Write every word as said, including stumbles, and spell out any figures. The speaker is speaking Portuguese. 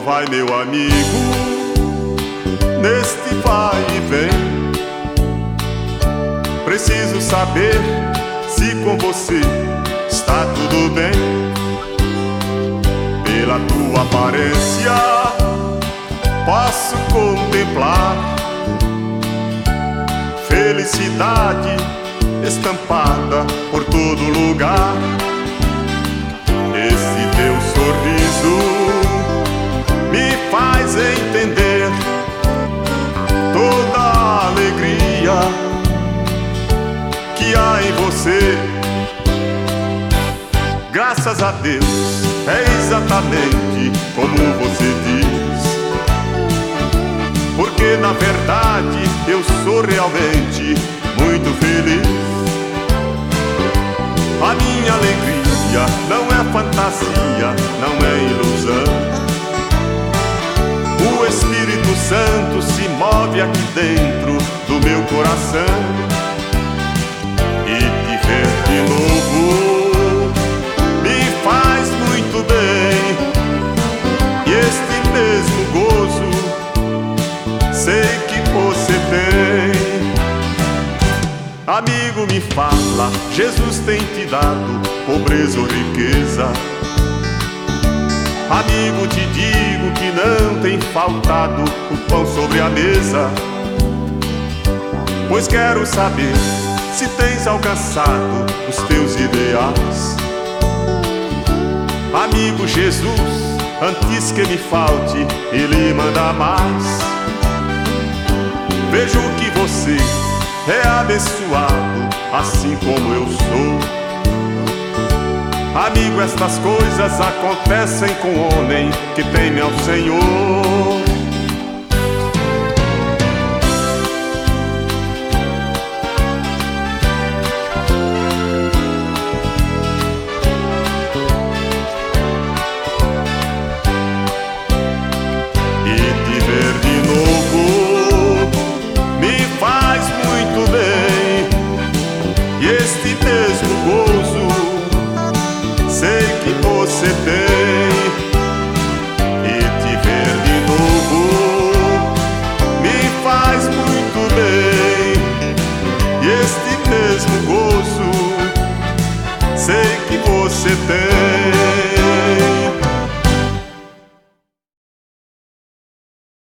vai, meu amigo, neste vai e vem? Preciso saber se com você está tudo bem. Pela tua aparência posso contemplar felicidade estampada por todo lugar. Esse teu sorriso me faz entender toda a alegria que há em você. Graças a Deus, é exatamente como você diz, porque na verdade eu sou realmente muito feliz. A minha alegria não é fantasia, não é ilusão. O Espírito Santo se move aqui dentro do meu coração. E te ver de novo me faz muito bem. E este mesmo gozo sei que você tem. Amigo, me fala, Jesus tem te dado pobreza ou riqueza? Amigo, te digo que não tem faltado o pão sobre a mesa. Pois quero saber se tens alcançado os teus ideais. Amigo, Jesus, antes que me falte, Ele manda mais. Vejo que você é abençoado, assim como eu sou. Amigo, estas coisas acontecem com o homem que teme ao Senhor.